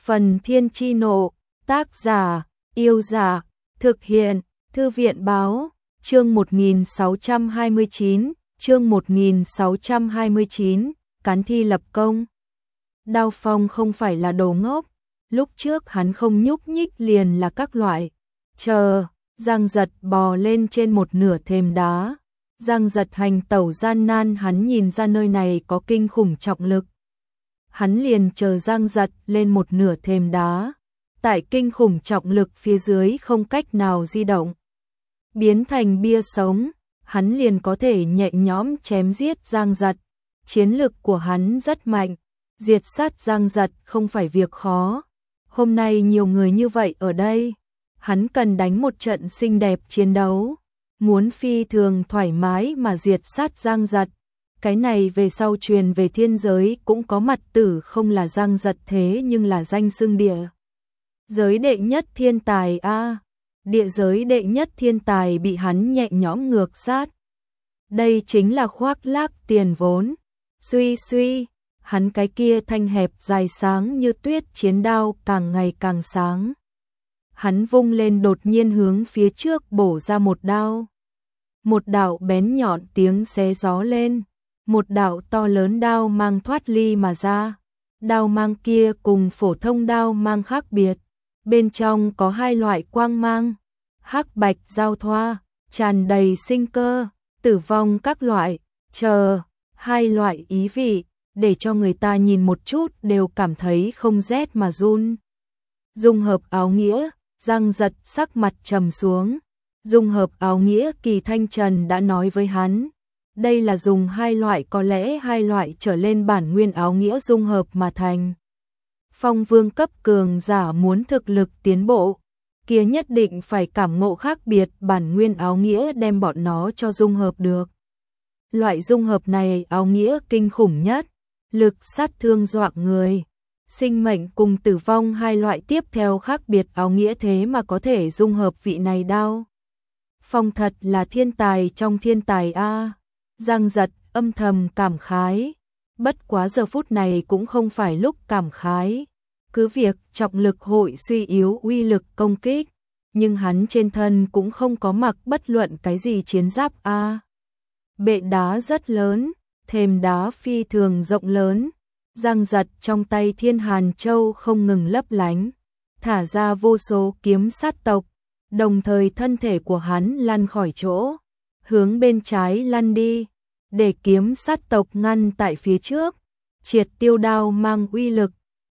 Phần Thiên Chi Nộ, tác giả, Yêu Giả, thực hiện, Thư viện Báo, chương 1629, chương 1629, Cán Thi lập công. Đao Phong không phải là đồ ngốc, lúc trước hắn không nhúc nhích liền là các loại. Giang Giật bò lên trên một nửa thềm đá. Giang Giật hành tẩu gian nan, hắn nhìn ra nơi này có kinh khủng trọng lực. Hắn liền chờ Giang Giật lên một nửa thềm đá. Tại kinh khủng trọng lực phía dưới không cách nào di động, biến thành bia sống, hắn liền có thể nhẹ nhõm chém giết Giang Giật. Chiến lực của hắn rất mạnh, diệt sát Giang Giật không phải việc khó. Hôm nay nhiều người như vậy ở đây, hắn cần đánh một trận xinh đẹp chiến đấu, muốn phi thường thoải mái mà diệt sát Giang Giật. Cái này về sau truyền về thiên giới cũng có mặt tử, không là Giang Giật thế nhưng là danh xưng địa giới đệ nhất thiên tài a. Địa giới đệ nhất thiên tài bị hắn nhẹ nhõm ngược sát. Đây chính là khoác lác tiền vốn. Suy, hắn cái kia thanh hẹp dài sáng như tuyết chiến đao càng ngày càng sáng. Hắn vung lên đột nhiên hướng phía trước bổ ra một đao. Một đạo bén nhọn tiếng xé gió lên, một đạo to lớn đao mang thoát ly mà ra. Đao mang kia cùng phổ thông đao mang khác biệt, bên trong có hai loại quang mang, hắc bạch giao thoa, tràn đầy sinh cơ, tử vong các loại, hai loại ý vị, để cho người ta nhìn một chút đều cảm thấy không rét mà run. Dung hợp áo nghĩa, Giang Giật sắc mặt trầm xuống. Dung hợp áo nghĩa, Kỳ Thanh Trần đã nói với hắn, đây là dùng hai loại, có lẽ hai loại trở lên bản nguyên áo nghĩa dung hợp mà thành. Phong vương cấp cường giả muốn thực lực tiến bộ, kia nhất định phải cảm ngộ khác biệt bản nguyên áo nghĩa đem bọn nó cho dung hợp được. Loại dung hợp này áo nghĩa kinh khủng nhất, lực sát thương dọa người. Sinh mệnh cùng tử vong hai loại tiếp theo khác biệt áo nghĩa thế mà có thể dung hợp vị này đao. Phong thật là thiên tài trong thiên tài a. Giang Giật âm thầm cảm khái, bất quá giờ phút này cũng không phải lúc cảm khái. Cứ việc trọng lực hội suy yếu uy lực công kích, nhưng hắn trên thân cũng không có mặc bất luận cái gì chiến giáp a. Bệ đá rất lớn, thềm đá phi thường rộng lớn. Giang Giật trong tay Thiên Hàn Châu không ngừng lấp lánh, thả ra vô số kiếm sát tộc, đồng thời thân thể của hắn lăn khỏi chỗ, hướng bên trái lăn đi, để kiếm sát tộc ngăn tại phía trước, triệt tiêu đao mang uy lực.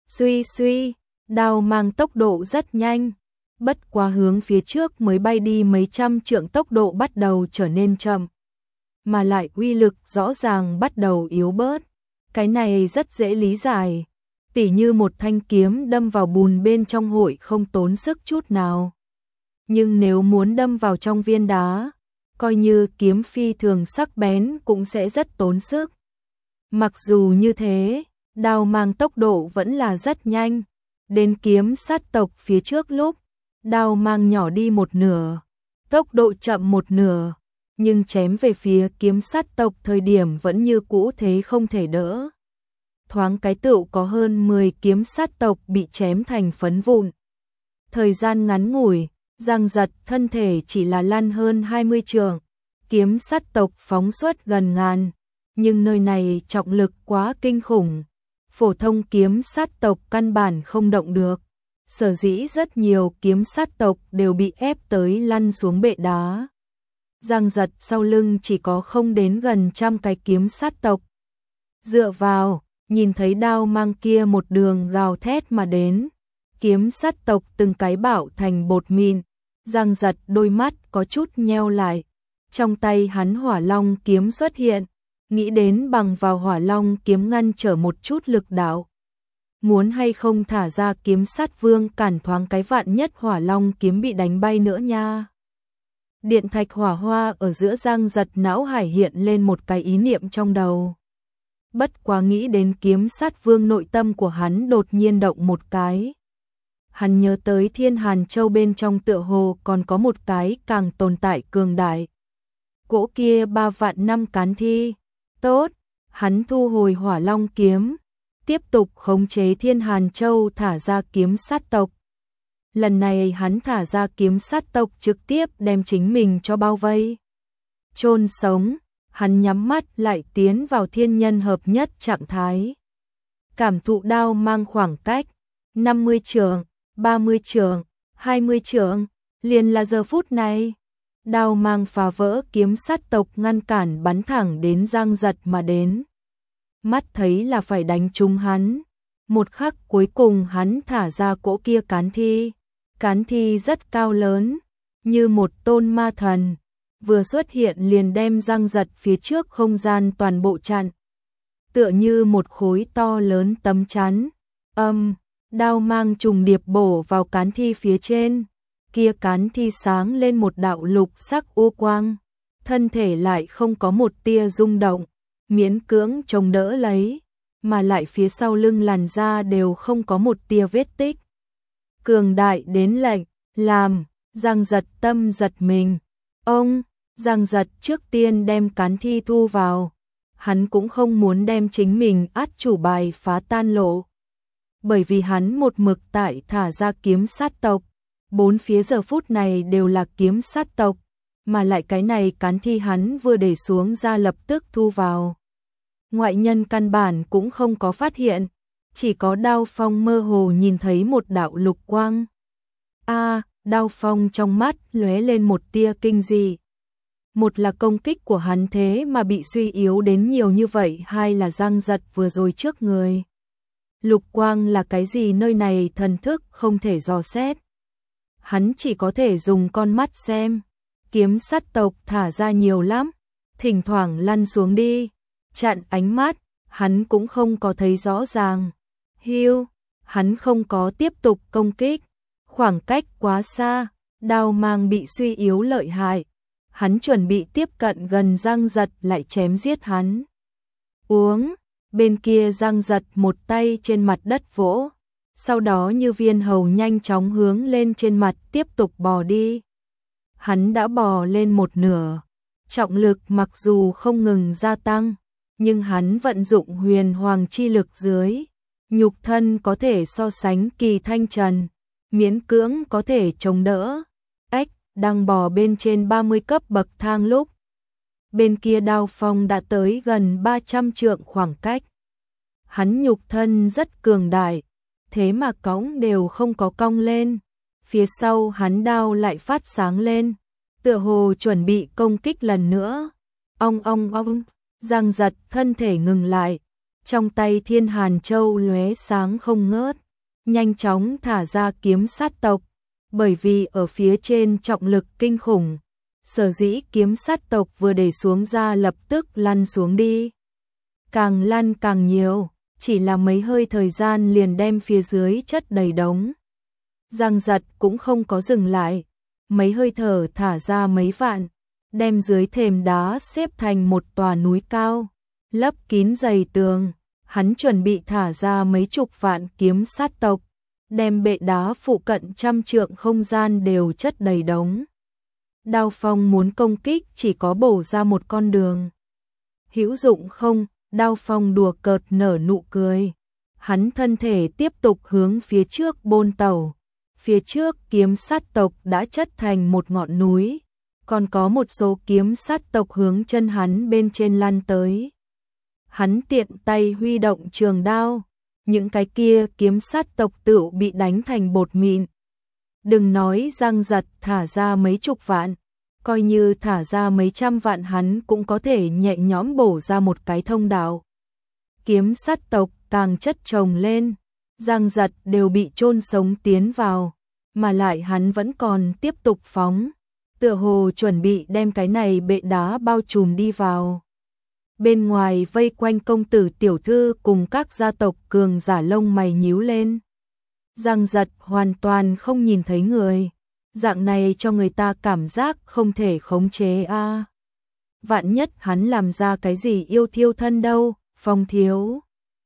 Suy, đao mang tốc độ rất nhanh, bất quá hướng phía trước mới bay đi mấy trăm trượng tốc độ bắt đầu trở nên chậm, mà lại uy lực rõ ràng bắt đầu yếu bớt. Cái này rất dễ lý giải, tỉ như một thanh kiếm đâm vào bùn bên trong hội không tốn sức chút nào. Nhưng nếu muốn đâm vào trong viên đá, coi như kiếm phi thường sắc bén cũng sẽ rất tốn sức. Mặc dù như thế, đao mang tốc độ vẫn là rất nhanh. Đến kiếm sát tộc phía trước lúc, đao mang nhỏ đi một nửa, tốc độ chậm một nửa, nhưng chém về phía kiếm sát tộc thời điểm vẫn như cũ thế không thể đỡ. Thoáng cái tựu có hơn 10 kiếm sát tộc bị chém thành phấn vụn. Thời gian ngắn ngủi, Giang Giật thân thể chỉ là lăn hơn 20 trượng, kiếm sát tộc phóng xuất gần ngàn, nhưng nơi này trọng lực quá kinh khủng, phổ thông kiếm sát tộc căn bản không động được. Sở dĩ rất nhiều kiếm sát tộc đều bị ép tới lăn xuống bệ đá. Giang Giật sau lưng chỉ có không đến gần trăm cái kiếm sát tộc. Dựa vào, nhìn thấy đao mang kia một đường gào thét mà đến, kiếm sát tộc từng cái bạo thành bột mịn. Giang Giật đôi mắt có chút nheo lại, trong tay hắn hỏa long kiếm xuất hiện, nghĩ đến bằng vào hỏa long kiếm ngăn trở một chút lực đạo. Muốn hay không thả ra kiếm sát vương cản thoáng cái vạn nhất hỏa long kiếm bị đánh bay nữa nha. Điện thạch hỏa hoa ở giữa Giang Giật não hải hiện lên một cái ý niệm trong đầu. Bất quá nghĩ đến kiếm sát vương, nội tâm của hắn đột nhiên động một cái. Hắn nhớ tới Thiên Hàn Châu bên trong tựa hồ còn có một cái càng tồn tại cường đại. Cỗ kia 3 vạn năm cán thi. Tốt, hắn thu hồi hỏa long kiếm, tiếp tục khống chế Thiên Hàn Châu thả ra kiếm sát tộc. Lần này hắn thả ra kiếm sát tộc trực tiếp đem chính mình cho bao vây. Chôn sống, hắn nhắm mắt lại tiến vào thiên nhân hợp nhất trạng thái. Cảm thụ đao mang khoảng cách, 50 trượng, 30 trượng, 20 trượng, liền là giờ phút này. Đao mang phá vỡ kiếm sát tộc ngăn cản bắn thẳng đến Giang Giật mà đến. Mắt thấy là phải đánh trúng hắn. Một khắc cuối cùng hắn thả ra cỗ kia cán thi. Cán thi rất cao lớn, như một tôn ma thần. Vừa xuất hiện liền đem Giang Giật phía trước không gian toàn bộ chặn. Tựa như một khối to lớn tấm chắn. Đao mang trùng điệp bổ vào cán thi phía trên. Kia cán thi sáng lên một đạo lục sắc u quang. Thân thể lại không có một tia rung động. Miễn cưỡng chống đỡ lấy. Mà lại phía sau lưng làn da đều không có một tia vết tích. Cường đại đến lệnh, làm, Giang Giật tâm giật mình. Giang Giật trước tiên đem cán thi thu vào. Hắn cũng không muốn đem chính mình át chủ bài phá tan lộ. Bởi vì hắn một mực tại thả ra kiếm sát tộc. Bốn phía giờ phút này đều là kiếm sát tộc. Mà lại cái này cán thi hắn vừa để xuống ra lập tức thu vào. Ngoại nhân căn bản cũng không có phát hiện. Chỉ có Đao Phong mơ hồ nhìn thấy một đạo lục quang. Đao Phong trong mắt lóe lên một tia kinh dị. Một là công kích của hắn thế mà bị suy yếu đến nhiều như vậy, hai là Giang Giật vừa rồi trước người. Lục quang là cái gì, nơi này thần thức không thể dò xét. Hắn chỉ có thể dùng con mắt xem. Kiếm sát tộc thả ra nhiều lắm, thỉnh thoảng lăn xuống đi, chặn ánh mắt, hắn cũng không có thấy rõ ràng. Hắn không có tiếp tục công kích, khoảng cách quá xa, đao mang bị suy yếu lợi hại. Hắn chuẩn bị tiếp cận gần Giang Giật lại chém giết hắn. Bên kia Giang Giật một tay trên mặt đất vỗ, sau đó như viên hầu nhanh chóng hướng lên trên mặt tiếp tục bò đi. Hắn đã bò lên một nửa, trọng lực mặc dù không ngừng gia tăng, nhưng hắn vận dụng huyền hoàng chi lực dưới, nhục thân có thể so sánh kỳ thanh trần, miễn cưỡng có thể chống đỡ. Đang bò bên trên 30 cấp bậc thang lúc, bên kia Đao Phong đã tới gần 300 trượng khoảng cách. Hắn nhục thân rất cường đại, thế mà cõng đều không có cong lên. Phía sau hắn đao lại phát sáng lên, tựa hồ chuẩn bị công kích lần nữa. Giang Giật thân thể ngừng lại, trong tay Thiên Hàn Châu lóe sáng không ngớt, nhanh chóng thả ra kiếm sát tộc. Bởi vì ở phía trên trọng lực kinh khủng, sở dĩ kiếm sát tộc vừa để xuống ra lập tức lăn xuống đi. Càng lăn càng nhiều, chỉ là mấy hơi thời gian liền đem phía dưới chất đầy đống. Giang Giật cũng không có dừng lại, mấy hơi thở thả ra mấy vạn, đem dưới thềm đá xếp thành một tòa núi cao, lấp kín dày tường. Hắn chuẩn bị thả ra mấy chục vạn kiếm sát tộc, đem bệ đá phụ cận 100 trượng không gian đều chất đầy đống. Đao Phong muốn công kích chỉ có bổ ra một con đường. Hữu dụng không? Đao Phong đùa cợt nở nụ cười. Hắn thân thể tiếp tục hướng phía trước bôn tàu. Phía trước kiếm sát tộc đã chất thành một ngọn núi, còn có một số kiếm sát tộc hướng chân hắn bên trên lăn tới. Hắn tiện tay huy động trường đao, những cái kia kiếm sát tộc tựu bị đánh thành bột mịn. Đừng nói Giang Giật thả ra mấy chục vạn, coi như thả ra mấy trăm vạn hắn cũng có thể nhẹ nhõm bổ ra một cái thông đạo. Kiếm sát tộc càng chất chồng lên, Giang Giật đều bị chôn sống tiến vào, mà lại hắn vẫn còn tiếp tục phóng, tựa hồ chuẩn bị đem cái này bệ đá bao trùm đi vào. Bên ngoài vây quanh công tử tiểu thư cùng các gia tộc cường giả lông mày nhíu lên. Giang Giật hoàn toàn không nhìn thấy người, dạng này cho người ta cảm giác không thể khống chế a. Vạn nhất hắn làm ra cái gì yêu thiêu thân đâu, Phong thiếu.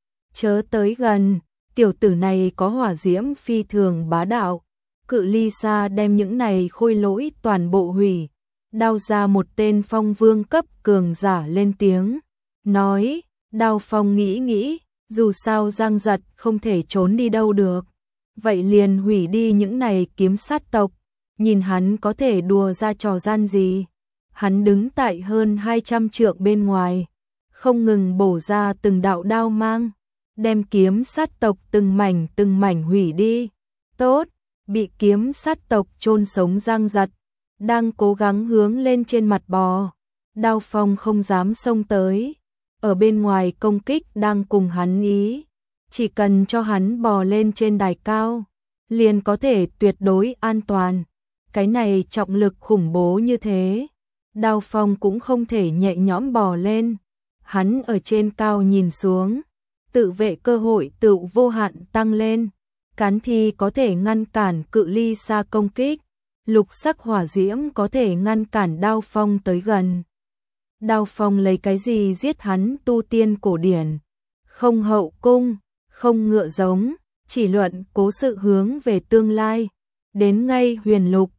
Chớ tới gần, tiểu tử này có hỏa diễm phi thường bá đạo, cự ly xa đem những này khôi lỗi toàn bộ hủy. Đao ra một tên phong vương cấp cường giả lên tiếng, nói, Đao Phong nghĩ nghĩ, Dù sao Giang Giật không thể trốn đi đâu được. Vậy liền hủy đi những này kiếm sát tộc, nhìn hắn có thể đùa ra trò gian gì. Hắn đứng tại hơn 200 trượng bên ngoài, không ngừng bổ ra từng đạo đao mang, đem kiếm sát tộc từng mảnh hủy đi. Tốt, bị kiếm sát tộc chôn sống Giang Giật, đang cố gắng hướng lên trên mặt bò. Đao Phong không dám xông tới, ở bên ngoài công kích đang cùng hắn ý. Chỉ cần cho hắn bò lên trên đài cao, liền có thể tuyệt đối an toàn. Cái này trọng lực khủng bố như thế, Đao Phong cũng không thể nhẹ nhõm bò lên. Hắn ở trên cao nhìn xuống, tự vệ cơ hội tự vô hạn tăng lên. Cán thi có thể ngăn cản cự ly xa công kích, lục sắc hỏa diễm có thể ngăn cản Đao Phong tới gần. Đao Phong lấy cái gì giết hắn? Tu tiên cổ điển, không hậu cung, không ngựa giống, chỉ luận cố sự hướng về tương lai. Đến ngay huyền lục,